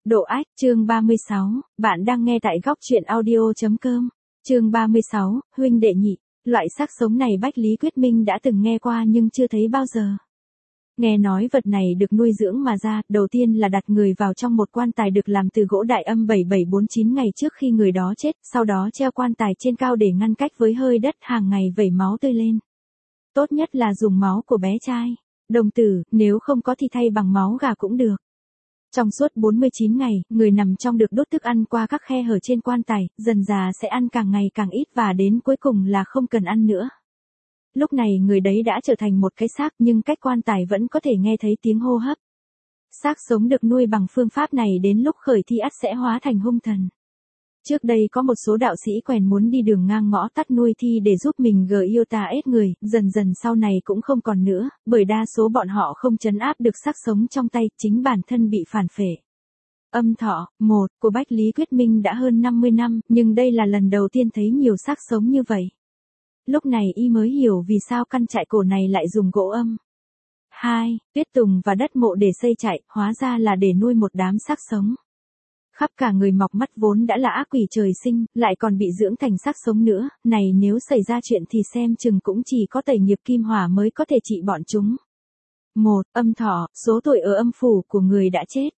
Độ ách, chương 36, bạn đang nghe tại góc truyện audio.com. Chương 36, huynh đệ nhị, loại xác sống này Bách Lý Quyết Minh đã từng nghe qua nhưng chưa thấy bao giờ. Nghe nói vật này được nuôi dưỡng mà ra, đầu tiên là đặt người vào trong một quan tài được làm từ gỗ đại âm 7749 ngày trước khi người đó chết, sau đó treo quan tài trên cao để ngăn cách với hơi đất, hàng ngày vẩy máu tươi lên. Tốt nhất là dùng máu của bé trai, đồng tử, nếu không có thì thay bằng máu gà cũng được. Trong suốt 49 ngày, người nằm trong được đốt thức ăn qua các khe hở trên quan tài, dần dà sẽ ăn càng ngày càng ít và đến cuối cùng là không cần ăn nữa. Lúc này người đấy đã trở thành một cái xác nhưng cách quan tài vẫn có thể nghe thấy tiếng hô hấp. Xác sống được nuôi bằng phương pháp này đến lúc khởi thi ắt sẽ hóa thành hung thần. Trước đây có một số đạo sĩ quèn muốn đi đường ngang ngõ tắt nuôi thi để giúp mình yêu tà ết người, dần dần sau này cũng không còn nữa, bởi đa số bọn họ không trấn áp được xác sống trong tay, chính bản thân bị phản phệ. Âm thọ, 1, của Bách Lý Quyết Minh đã hơn 50 năm, nhưng đây là lần đầu tiên thấy nhiều xác sống như vậy. Lúc này y mới hiểu vì sao căn trại cổ này lại dùng gỗ âm. 2, tuyết tùng và đất mộ để xây trại, hóa ra là để nuôi một đám xác sống. Khắp cả người mọc mắt vốn đã là ác quỷ trời sinh, lại còn bị dưỡng thành xác sống nữa, này nếu xảy ra chuyện thì xem chừng cũng chỉ có tẩy nghiệp kim hỏa mới có thể trị bọn chúng. 1. Âm thọ, số tuổi ở âm phủ của người đã chết.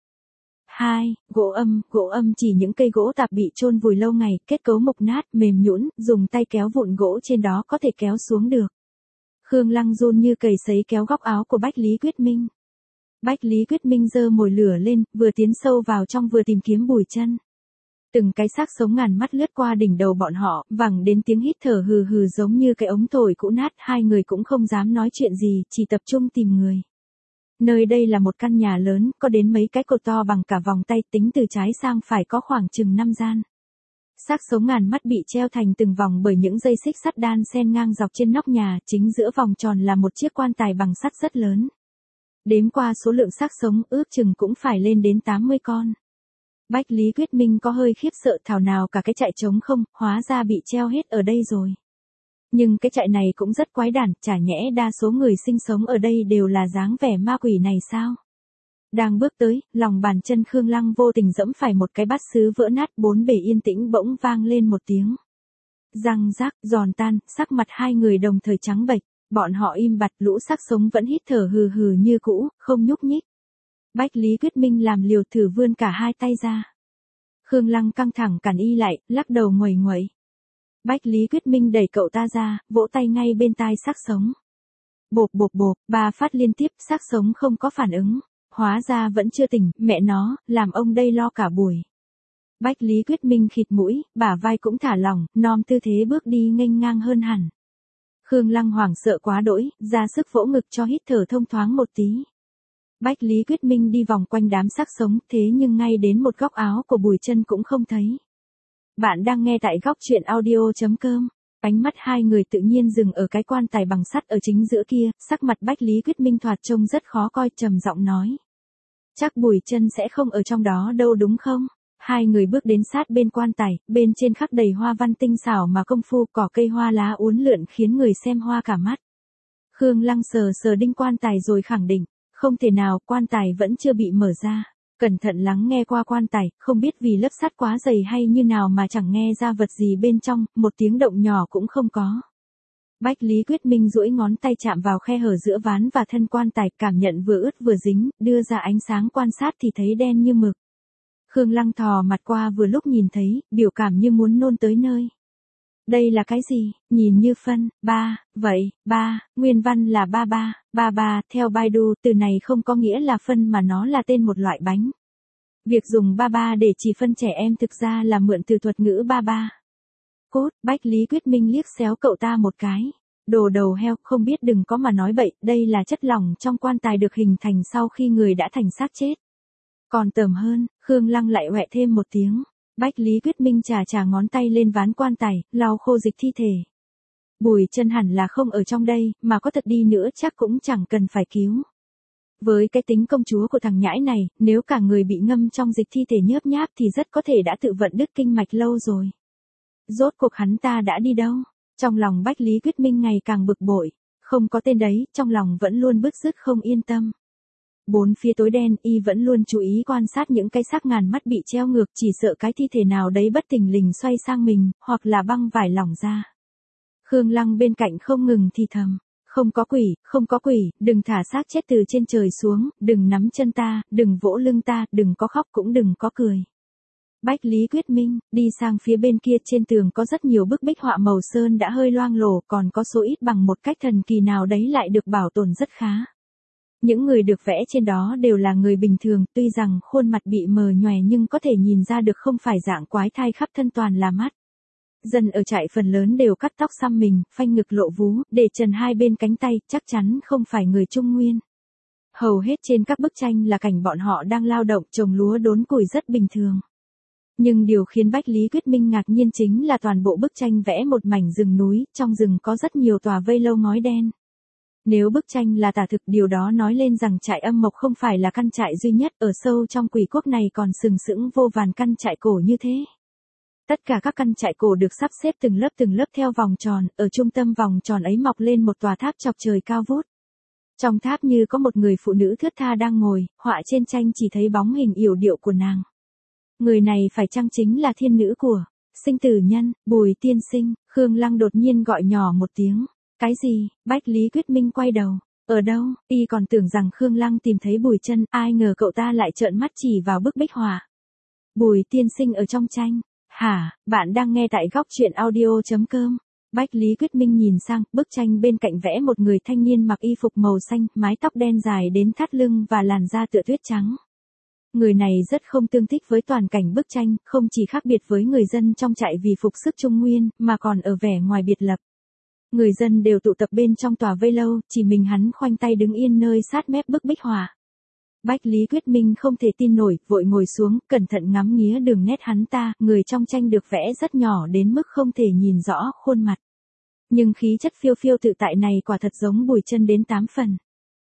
2. Gỗ âm chỉ những cây gỗ tạp bị chôn vùi lâu ngày, kết cấu mục nát, mềm nhũn, dùng tay kéo vụn gỗ trên đó có thể kéo xuống được. Khương Lăng run như cầy sấy kéo góc áo của Bách Lý Quyết Minh. Bách Lý Quyết Minh giơ mồi lửa lên, vừa tiến sâu vào trong vừa tìm kiếm Bùi Chân. Từng cái xác sống ngàn mắt lướt qua đỉnh đầu bọn họ, vẳng đến tiếng hít thở hừ hừ giống như cái ống thổi cũ nát, hai người cũng không dám nói chuyện gì, chỉ tập trung tìm người. Nơi đây là một căn nhà lớn, có đến mấy cái cột to bằng cả vòng tay, tính từ trái sang phải có khoảng chừng 5 gian. Xác sống ngàn mắt bị treo thành từng vòng bởi những dây xích sắt đan xen ngang dọc trên nóc nhà, chính giữa vòng tròn là một chiếc quan tài bằng sắt rất lớn. Đếm qua số lượng xác sống ước chừng cũng phải lên đến 80 con. Bách Lý Quyết Minh có hơi khiếp sợ, thảo nào cả cái trại trống không, hóa ra bị treo hết ở đây rồi. Nhưng cái trại này cũng rất quái đản, chả nhẽ đa số người sinh sống ở đây đều là dáng vẻ ma quỷ này sao? Đang bước tới, lòng bàn chân Khương Lăng vô tình dẫm phải một cái bát sứ vỡ nát, bốn bề yên tĩnh bỗng vang lên một tiếng. Răng rác, giòn tan, sắc mặt hai người đồng thời trắng bệch. Bọn họ im bặt, lũ xác sống vẫn hít thở hừ hừ như cũ, không nhúc nhích. Bách Lý Quyết Minh làm liều thử vươn cả hai tay ra. Khương Lăng căng thẳng cản y lại, lắc đầu nguẩy nguẩy. Bách Lý Quyết Minh đẩy cậu ta ra, vỗ tay ngay bên tai xác sống. Bộp bộp bộp, 3 phát liên tiếp, xác sống không có phản ứng. Hóa ra vẫn chưa tỉnh, mẹ nó, làm ông đây lo cả buổi. Bách Lý Quyết Minh khịt mũi, bả vai cũng thả lỏng, nom tư thế bước đi nghênh ngang hơn hẳn. Khương Lăng hoảng sợ quá đỗi, ra sức vỗ ngực cho hít thở thông thoáng một tí. Bách Lý Quyết Minh đi vòng quanh đám xác sống, thế nhưng ngay đến một góc áo của Bùi Chân cũng không thấy. Bạn đang nghe tại góc truyện audio.com. Ánh mắt hai người tự nhiên dừng ở cái quan tài bằng sắt ở chính giữa kia, sắc mặt Bách Lý Quyết Minh thoạt trông rất khó coi, trầm giọng nói. Chắc Bùi Chân sẽ không ở trong đó đâu đúng không? Hai người bước đến sát bên quan tài, bên trên khắc đầy hoa văn tinh xảo mà công phu, cỏ cây hoa lá uốn lượn khiến người xem hoa cả mắt. Khương Lăng sờ sờ đinh quan tài rồi khẳng định, không thể nào, quan tài vẫn chưa bị mở ra. Cẩn thận lắng nghe qua quan tài, không biết vì lớp sắt quá dày hay như nào mà chẳng nghe ra vật gì bên trong, một tiếng động nhỏ cũng không có. Bách Lý Quyết Minh duỗi ngón tay chạm vào khe hở giữa ván và thân quan tài, cảm nhận vừa ướt vừa dính, đưa ra ánh sáng quan sát thì thấy đen như mực. Khương Lăng thò mặt qua vừa lúc nhìn thấy, biểu cảm như muốn nôn tới nơi. Đây là cái gì? Nhìn như phân, vậy, nguyên văn là ba, theo Baidu, từ này không có nghĩa là phân mà nó là tên một loại bánh. Việc dùng ba để chỉ phân trẻ em thực ra là mượn từ thuật ngữ ba. Cốt, Bách Lý Quyết Minh liếc xéo cậu ta một cái. Đồ đầu heo, không biết đừng có mà nói bậy, đây là chất lỏng trong quan tài được hình thành sau khi người đã thành xác chết. Còn tởm hơn, Khương Lăng lại oẹ thêm một tiếng. Bách Lý Quyết Minh chà ngón tay lên ván quan tài, lau khô dịch thi thể. Bùi Chân hẳn là không ở trong đây, mà có thật đi nữa chắc cũng chẳng cần phải cứu. Với cái tính công chúa của thằng nhãi này, nếu cả người bị ngâm trong dịch thi thể nhớp nháp thì rất có thể đã tự vận đứt kinh mạch lâu rồi. Rốt cuộc hắn ta đã đi đâu? Trong lòng Bách Lý Quyết Minh ngày càng bực bội. Không có tên đấy, trong lòng vẫn luôn bứt rứt không yên tâm. bốn phía tối đen, y vẫn luôn chú ý quan sát những cái xác ngàn mắt bị treo ngược, chỉ sợ cái thi thể nào đấy bất thình lình xoay sang mình, hoặc là băng vải lỏng ra. Khương Lăng bên cạnh không ngừng thì thầm. Không có quỷ, không có quỷ, đừng thả xác chết từ trên trời xuống, đừng nắm chân ta, đừng vỗ lưng ta, đừng có khóc cũng đừng có cười. Bách Lý Quyết Minh, đi sang phía bên kia, trên tường có rất nhiều bức bích họa màu sơn đã hơi loang lổ, còn có số ít bằng một cách thần kỳ nào đấy lại được bảo tồn rất khá. Những người được vẽ trên đó đều là người bình thường, tuy rằng khuôn mặt bị mờ nhòe nhưng có thể nhìn ra được không phải dạng quái thai khắp thân toàn là mắt. Dân ở trại phần lớn đều cắt tóc xăm mình, phanh ngực lộ vú, để trần hai bên cánh tay, chắc chắn không phải người Trung Nguyên. Hầu hết trên các bức tranh là cảnh bọn họ đang lao động trồng lúa đốn củi rất bình thường. Nhưng điều khiến Bách Lý Quyết Minh ngạc nhiên chính là toàn bộ bức tranh vẽ một mảnh rừng núi, trong rừng có rất nhiều tòa vây lâu ngói đen. Nếu bức tranh là tả thực, điều đó nói lên rằng trại Âm Mộc không phải là căn trại duy nhất, ở sâu trong Quỷ Quốc này còn sừng sững vô vàn căn trại cổ như thế. Tất cả các căn trại cổ được sắp xếp từng lớp theo vòng tròn, ở trung tâm vòng tròn ấy mọc lên một tòa tháp chọc trời cao vút. Trong tháp như có một người phụ nữ thướt tha đang ngồi, họa trên tranh chỉ thấy bóng hình yểu điệu của nàng. Người này phải chăng chính là thiên nữ của Sinh Tử Nhân, Bùi Tiên Sinh? Khương Lăng đột nhiên gọi nhỏ một tiếng. Cái gì? Bách Lý Quyết Minh quay đầu. Ở đâu? Y còn tưởng rằng Khương Lăng tìm thấy Bùi Chân, ai ngờ cậu ta lại trợn mắt chỉ vào bức bích họa. Bùi Tiên Sinh ở trong tranh. Hả, bạn đang nghe tại góc truyện audio.com. Bách Lý Quyết Minh nhìn sang, bức tranh bên cạnh vẽ một người thanh niên mặc y phục màu xanh, mái tóc đen dài đến thắt lưng và làn da tựa tuyết trắng. Người này rất không tương thích với toàn cảnh bức tranh, không chỉ khác biệt với người dân trong trại vì phục sức Trung Nguyên, mà còn ở vẻ ngoài biệt lập. Người dân đều tụ tập bên trong tòa vây lâu, chỉ mình hắn khoanh tay đứng yên nơi sát mép bức bích họa. Bách Lý Quyết Minh không thể tin nổi, vội ngồi xuống, cẩn thận ngắm nghía đường nét hắn ta, người trong tranh được vẽ rất nhỏ đến mức không thể nhìn rõ khuôn mặt. Nhưng khí chất phiêu phiêu tự tại này quả thật giống Bùi Chân đến 8 phần.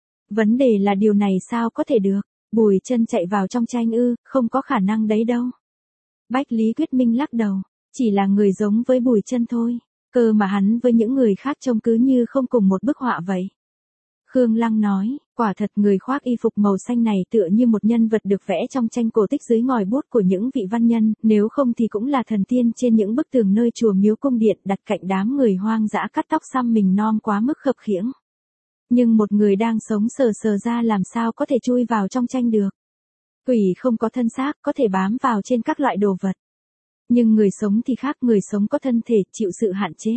Vấn đề là điều này sao có thể được? Bùi Chân chạy vào trong tranh ư? Không có khả năng đấy đâu. Bách Lý Quyết Minh lắc đầu, chỉ là người giống với Bùi Chân thôi. Cơ mà hắn với những người khác trông cứ như không cùng một bức họa vậy. Khương Lăng nói, quả thật người khoác y phục màu xanh này tựa như một nhân vật được vẽ trong tranh cổ tích dưới ngòi bút của những vị văn nhân, nếu không thì cũng là thần tiên trên những bức tường nơi chùa miếu cung điện đặt cạnh đám người hoang dã cắt tóc xăm mình non quá mức khập khiễng. Nhưng một người đang sống sờ sờ ra làm sao có thể chui vào trong tranh được. Quỷ không có thân xác, có thể bám vào trên các loại đồ vật. Nhưng người sống thì khác, người sống có thân thể, chịu sự hạn chế.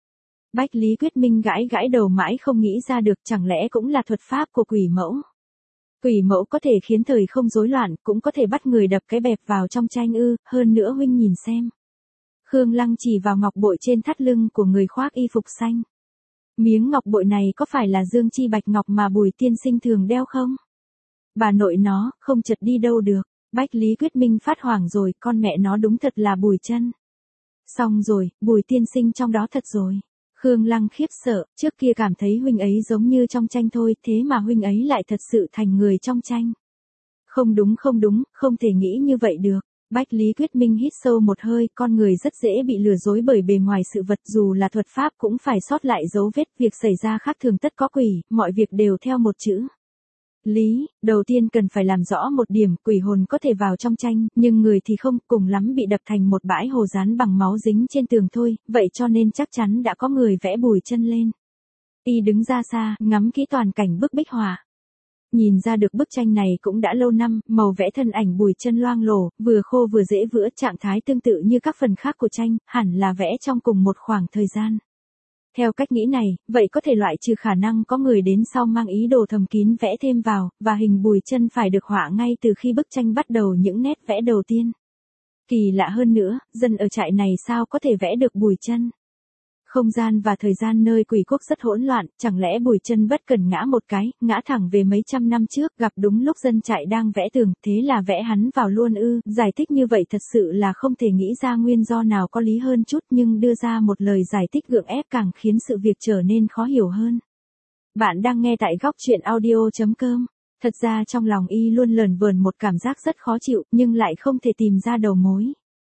Bách Lý Quyết Minh gãi đầu mãi không nghĩ ra được, chẳng lẽ cũng là thuật pháp của quỷ mẫu. Quỷ mẫu có thể khiến thời không rối loạn, cũng có thể bắt người đập cái bẹp vào trong tranh ư? Hơn nữa huynh nhìn xem. Khương Lăng chỉ vào ngọc bội trên thắt lưng của người khoác y phục xanh. Miếng ngọc bội này có phải là dương chi bạch ngọc mà Bùi Tiên Sinh thường đeo không? Bà nội nó, không chật đi đâu được. Bách Lý Quyết Minh phát hoảng rồi, con mẹ nó đúng thật là Bùi Chân. Xong rồi, Bùi Tiên Sinh trong đó thật rồi. Khương Lăng khiếp sợ, trước kia cảm thấy huynh ấy giống như trong tranh thôi, thế mà huynh ấy lại thật sự thành người trong tranh. Không đúng, không thể nghĩ như vậy được. Bách Lý Quyết Minh hít sâu một hơi, con người rất dễ bị lừa dối bởi bề ngoài sự vật, dù là thuật pháp cũng phải sót lại dấu vết, việc xảy ra khác thường tất có quỷ, mọi việc đều theo một chữ. Lý, đầu tiên cần phải làm rõ một điểm, quỷ hồn có thể vào trong tranh, nhưng người thì không, cùng lắm bị đập thành một bãi hồ dán bằng máu dính trên tường thôi, vậy cho nên chắc chắn đã có người vẽ Bùi Chân lên. Y đứng ra xa, ngắm kỹ toàn cảnh bức bích họa. Nhìn ra được bức tranh này cũng đã lâu năm, màu vẽ thân ảnh Bùi Chân loang lổ, vừa khô vừa dễ vữa, trạng thái tương tự như các phần khác của tranh, hẳn là vẽ trong cùng một khoảng thời gian. Theo cách nghĩ này, vậy có thể loại trừ khả năng có người đến sau mang ý đồ thầm kín vẽ thêm vào, và hình Bùi Chân phải được họa ngay từ khi bức tranh bắt đầu những nét vẽ đầu tiên. Kỳ lạ hơn nữa, dân ở trại này sao có thể vẽ được Bùi Chân? Không gian và thời gian nơi Quỷ Quốc rất hỗn loạn, chẳng lẽ Bùi Chân bất cần ngã một cái, ngã thẳng về mấy trăm năm trước, gặp đúng lúc dân trại đang vẽ tường, thế là vẽ hắn vào luôn ư? Giải thích như vậy thật sự là không thể nghĩ ra nguyên do nào có lý hơn chút, nhưng đưa ra một lời giải thích gượng ép càng khiến sự việc trở nên khó hiểu hơn. Bạn đang nghe tại góc truyện audio.com. Thật ra trong lòng y luôn lờn vờn một cảm giác rất khó chịu, nhưng lại không thể tìm ra đầu mối.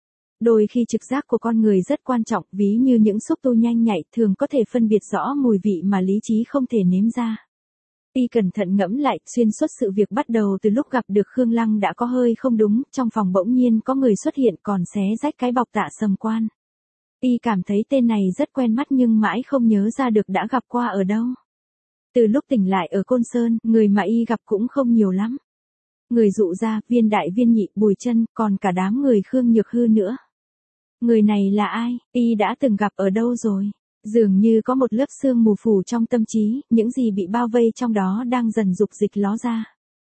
Đôi khi trực giác của con người rất quan trọng, ví như những xúc tu nhanh nhạy thường có thể phân biệt rõ mùi vị mà lý trí không thể nếm ra. Y cẩn thận ngẫm lại, xuyên suốt sự việc bắt đầu từ lúc gặp được Khương Lăng đã có hơi không đúng, trong phòng bỗng nhiên có người xuất hiện còn xé rách cái bọc Tạ Sầm Quan. Y cảm thấy tên này rất quen mắt nhưng mãi không nhớ ra được đã gặp qua ở đâu. Từ lúc tỉnh lại ở Côn Sơn, người mà Y gặp cũng không nhiều lắm. Người Dụ Gia, Viên Đại Viên Nhị, Bùi Chân, còn cả đám người Khương Nhược Hư nữa. Người này là ai, Y đã từng gặp ở đâu rồi? Dường như có một lớp sương mù phủ trong tâm trí, những gì bị bao vây trong đó đang dần dục dịch ló ra.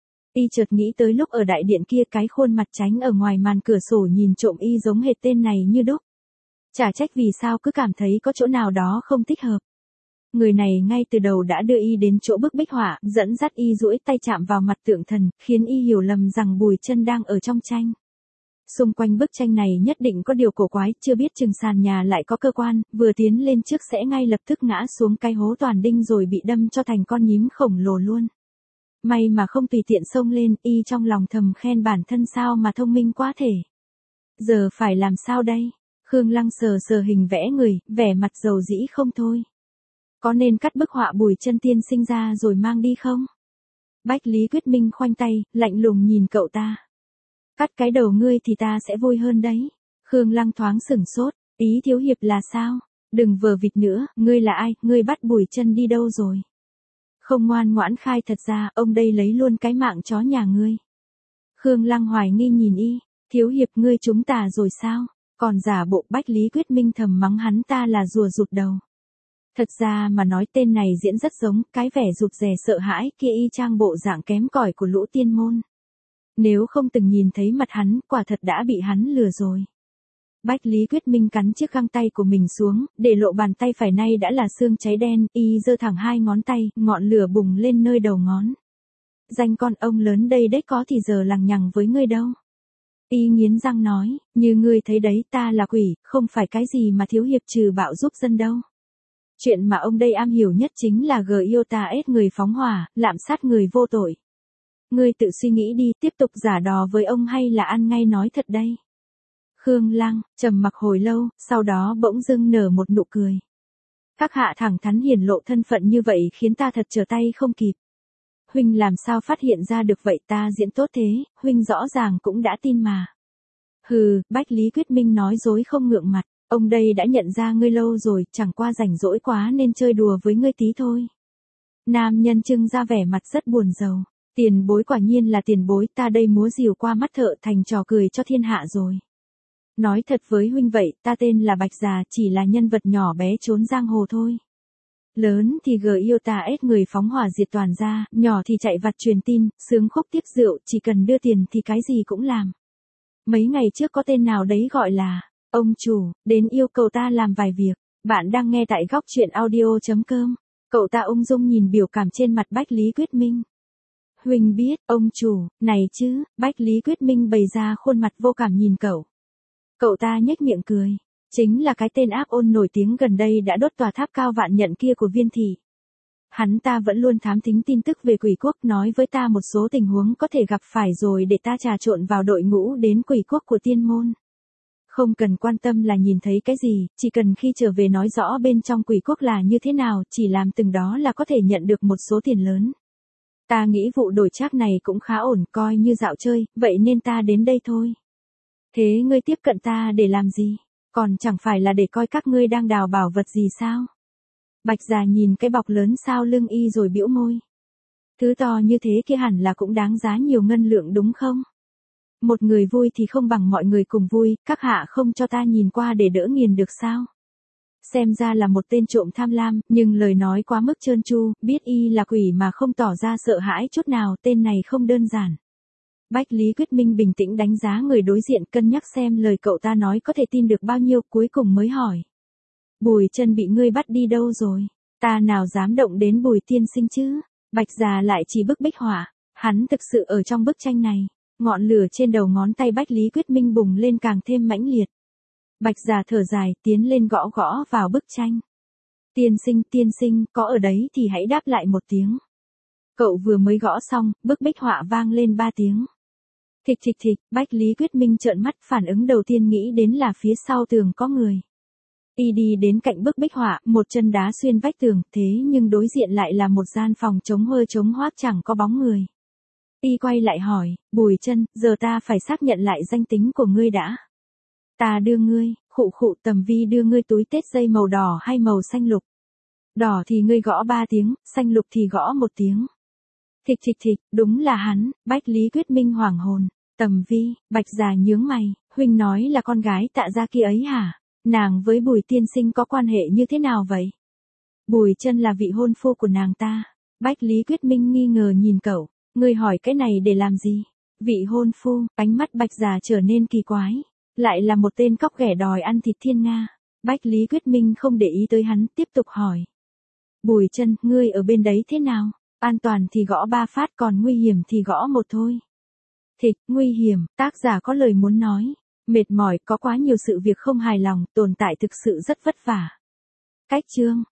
Y chợt nghĩ tới lúc ở đại điện kia, cái khuôn mặt tránh ở ngoài màn cửa sổ nhìn trộm Y giống hệt tên này như đúc. Chả trách vì sao cứ cảm thấy có chỗ nào đó không thích hợp. Người này ngay từ đầu đã đưa Y đến chỗ bức bích họa, dẫn dắt Y duỗi tay chạm vào mặt tượng thần, khiến Y hiểu lầm rằng Bùi Chân đang ở trong tranh. Xung quanh bức tranh này nhất định có điều cổ quái, chưa biết chừng sàn nhà lại có cơ quan, vừa tiến lên trước sẽ ngay lập tức ngã xuống cái hố toàn đinh rồi bị đâm cho thành con nhím khổng lồ luôn. May mà không tùy tiện xông lên, Y trong lòng thầm khen bản thân sao mà thông minh quá thể. Giờ phải làm sao đây? Khương Lăng sờ sờ hình vẽ người, vẻ mặt dầu dĩ không thôi. Có nên cắt bức họa Bùi Chân tiên sinh ra rồi mang đi không? Bách Lý Quyết Minh khoanh tay, lạnh lùng nhìn cậu ta. Cắt cái đầu ngươi thì ta sẽ vui hơn đấy. Khương Lăng thoáng sửng sốt, ý thiếu hiệp là sao? Đừng vờ vịt nữa, ngươi là ai, ngươi bắt Bùi Chân đi đâu rồi? Không ngoan ngoãn khai thật ra, ông đây lấy luôn cái mạng chó nhà ngươi. Khương Lăng hoài nghi nhìn Y, thiếu hiệp ngươi chúng ta rồi sao? Còn giả bộ. Bách Lý Quyết Minh thầm mắng hắn ta là rùa rụt đầu. Thật ra mà nói tên này diễn rất giống, cái vẻ rụt rè sợ hãi kia y chang bộ dạng kém cỏi của lũ tiên môn. Nếu không từng nhìn thấy mặt hắn, quả thật đã bị hắn lừa rồi. Bách Lý Quyết Minh cắn chiếc găng tay của mình xuống, để lộ bàn tay phải nay đã là xương cháy đen, y giơ thẳng hai ngón tay, ngọn lửa bùng lên nơi đầu ngón. Danh con ông lớn đây đấy có thì giờ lằng nhằng với ngươi đâu. Y nghiến răng nói, như ngươi thấy đấy, ta là quỷ, không phải cái gì mà thiếu hiệp trừ bạo giúp dân đâu. Chuyện mà ông đây am hiểu nhất chính là giết người phóng hỏa, lạm sát người vô tội. Ngươi tự suy nghĩ đi, tiếp tục giả đò với ông hay là ăn ngay nói thật đây. Khương Lăng trầm mặc hồi lâu, sau đó bỗng dưng nở một nụ cười. Các hạ thẳng thắn hiển lộ thân phận như vậy khiến ta thật trở tay không kịp. Huynh làm sao phát hiện ra được vậy, ta diễn tốt thế, huynh rõ ràng cũng đã tin mà. Hừ, Bách Lý Quyết Minh nói dối không ngượng mặt, ông đây đã nhận ra ngươi lâu rồi, chẳng qua rảnh rỗi quá nên chơi đùa với ngươi tí thôi. Nam nhân trưng ra vẻ mặt rất buồn rầu. Tiền bối quả nhiên là tiền bối, ta đây múa rìu qua mắt thợ thành trò cười cho thiên hạ rồi. Nói thật với huynh vậy, ta tên là Bạch Già, chỉ là nhân vật nhỏ bé trốn giang hồ thôi. Lớn thì giết người phóng hỏa diệt toàn gia, nhỏ thì chạy vặt truyền tin, sướng khúc tiếp rượu, chỉ cần đưa tiền thì cái gì cũng làm. Mấy ngày trước có tên nào đấy gọi là, ông chủ, đến yêu cầu ta làm vài việc. Bạn đang nghe tại góc truyện audio.com. Cậu ta ung dung nhìn biểu cảm trên mặt Bách Lý Quyết Minh. Huynh biết, ông chủ, này chứ, Bách Lý Quyết Minh bày ra khuôn mặt vô cảm nhìn cậu. Cậu ta nhếch miệng cười. Chính là cái tên ác ôn nổi tiếng gần đây đã đốt tòa tháp cao vạn nhận kia của Viên thị. Hắn ta vẫn luôn thám thính tin tức về quỷ quốc, nói với ta một số tình huống có thể gặp phải rồi để ta trà trộn vào đội ngũ đến quỷ quốc của tiên môn. Không cần quan tâm là nhìn thấy cái gì, chỉ cần khi trở về nói rõ bên trong quỷ quốc là như thế nào, chỉ làm từng đó là có thể nhận được một số tiền lớn. Ta nghĩ vụ đổi trác này cũng khá ổn, coi như dạo chơi, vậy nên ta đến đây thôi. Thế ngươi tiếp cận ta để làm gì? Còn chẳng phải là để coi các ngươi đang đào bảo vật gì sao? Bạch Già nhìn cái bọc lớn sau lưng y rồi bĩu môi. Thứ to như thế kia hẳn là cũng đáng giá nhiều ngân lượng đúng không? Một người vui thì không bằng mọi người cùng vui, các hạ không cho ta nhìn qua để đỡ nghiền được sao? Xem ra là một tên trộm tham lam, nhưng lời nói quá mức trơn tru, biết y là quỷ mà không tỏ ra sợ hãi chút nào, tên này không đơn giản. Bách Lý Quyết Minh bình tĩnh đánh giá người đối diện, cân nhắc xem lời cậu ta nói có thể tin được bao nhiêu, cuối cùng mới hỏi. Bùi Chân bị ngươi bắt đi đâu rồi? Ta nào dám động đến Bùi tiên sinh chứ? Bạch Già lại chỉ bức bích họa, hắn thực sự ở trong bức tranh này. Ngọn lửa trên đầu ngón tay Bách Lý Quyết Minh bùng lên càng thêm mãnh liệt. Bạch Già thở dài, tiến lên gõ gõ vào bức tranh. Tiên sinh, có ở đấy thì hãy đáp lại một tiếng. Cậu vừa mới gõ xong, bức bích họa vang lên 3 tiếng. Thịch thịch thịch, Bách Lý Quyết Minh trợn mắt, phản ứng đầu tiên nghĩ đến là phía sau tường có người. Y đi đến cạnh bức bích họa, một chân đá xuyên vách tường, thế nhưng đối diện lại là một gian phòng trống huơ trống hoác chẳng có bóng người. Y quay lại hỏi, Bùi Chân, giờ ta phải xác nhận lại danh tính của ngươi đã. Ta đưa ngươi, khụ Tầm Vi đưa ngươi túi tết dây màu đỏ hay màu xanh lục. Đỏ thì ngươi gõ 3 tiếng, xanh lục thì gõ 1 tiếng. Thịch, đúng là hắn, Bách Lý Quyết Minh hoảng hồn. Tầm Vi, Bạch già nhướng mày, huynh nói là con gái Tạ gia kia ấy hả? Nàng với Bùi tiên sinh có quan hệ như thế nào vậy? Bùi Chân là vị hôn phu của nàng ta. Bách Lý Quyết Minh nghi ngờ nhìn cậu, ngươi hỏi cái này để làm gì? Vị hôn phu, ánh mắt Bạch già trở nên kỳ quái. Lại là một tên cóc ghẻ đòi ăn thịt thiên nga. Bách Lý Quyết Minh không để ý tới hắn, tiếp tục hỏi. Bùi Chân, ngươi ở bên đấy thế nào? An toàn thì gõ 3 phát, còn nguy hiểm thì gõ 1 thôi. Thịch, nguy hiểm, tác giả có lời muốn nói. Mệt mỏi, có quá nhiều sự việc không hài lòng, tồn tại thực sự rất vất vả. Cách chương